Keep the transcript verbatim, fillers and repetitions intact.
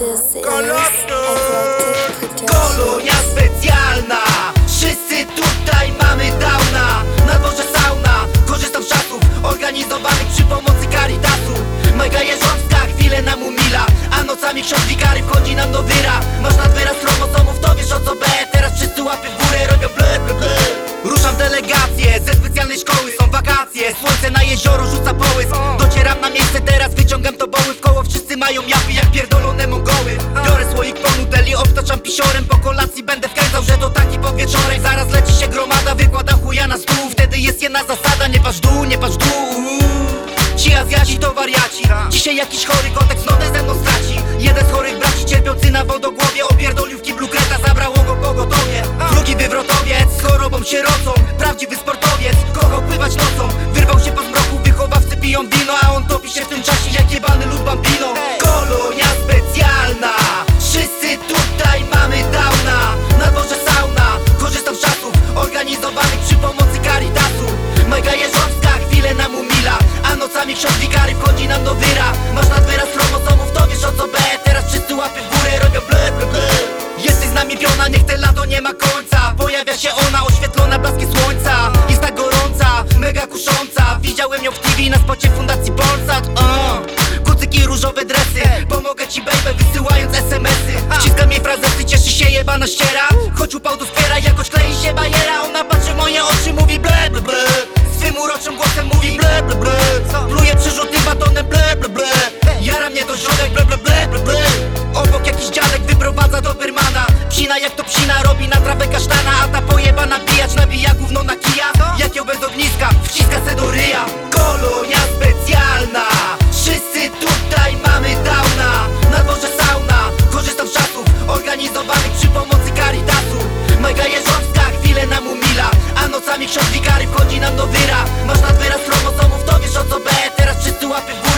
This is Eclectic Production. Kolonia specjalna, wszyscy tutaj mamy downa. Na dworze sauna, korzystam z czasów organizowanych przy pomocy Caritasu. Mega jeżowska, chwilę nam umila, a nocami ksiądz wikary wchodzi nam do wyra. Masz nadwyraz chromosomów, to wiesz o co B. Teraz wszyscy łapy w górę robią ble ble ble. Ruszam delegację ze specjalnej szkoły, są wakacje, słońce na jezioro rzuca połysk. Docieram na miejsce, teraz wyciągam to boły w koło. Wszyscy mają japy jak pierdolone Mongoły. Biorę słoik po nuteli, obtaczam pisiorem. Po kolacji będę wkręcał, że to taki podwieczorek. Zaraz leci się gromada, wykładam chuja na stół. Wtedy jest jedna zasada, nie patrz dół, nie patrz dół. Ci Azjaci to wariaci. Dzisiaj jakiś chory kontekst notę ze mną straci. Jeden z chorych braci cierpiący na wodogłowie opierdolił w kiblu kreta, zabrało go pogotowie. Drugi wywrotowiec z chorobą sierocą, prawdziwy sportowiec, kochał pływać nocą. Wyrwał się po zmroku, wychowawcy piją wino, a on topi się w tym czasie jak jebany lud bambino. Kolonia specjalna, wszyscy tutaj mamy downa. Na dworze sauna, korzystam z czasów organizowanych przy pomocy Caritasu. Mega jeżowska, chwilę nam umila, a nocami ksiądz wikary wchodzi nam do wyra. Masz nadwyraz chromosomów, to wiesz o co B. Teraz wszyscy łapy w górę robią ble ble ble. Jesteś z nami piona, niech te lato nie ma końca. Pojawia się ona, oświetlona blaskiem słońca. Jest tak gorąca, mega kusząca. Widziałem ją w T V na spocie Fundacji Polsat. uh. Kucyki, różowe dresy, pomogę ci baby wysyłając es em esy. Wciskam jej frazesy, cieszy się jebana ściera. Choć upał do spiera, jakoś klei się bajera. Ona patrzy w moje oczy, mówi ble ble ble. Swym uroczym głosem mówi ble ble ble. Pluje przerzutny batonem ble ble ble. Jara mnie to środek ble ble ble ble ble. Obok jakiś dziadek wyprowadza dobermana. Psina jak to psina, robi na trawę kasztana. A ta pojebana bijacz nabija gówno na kija. Jak ją bez ogniska, wciska se do ryja. Kolonia specjalna, wszyscy tutaj mamy downa. Na dworze sauna, korzystam z czasów organizowanych przy pomocy Caritasu. Mega jeżowska, chwilę nam umila, a nocami ksiądz wikary wchodzi nam do wyra. Masz nadwyraz chromosomów, to wiesz o co B. Teraz wszyscy łapy w górę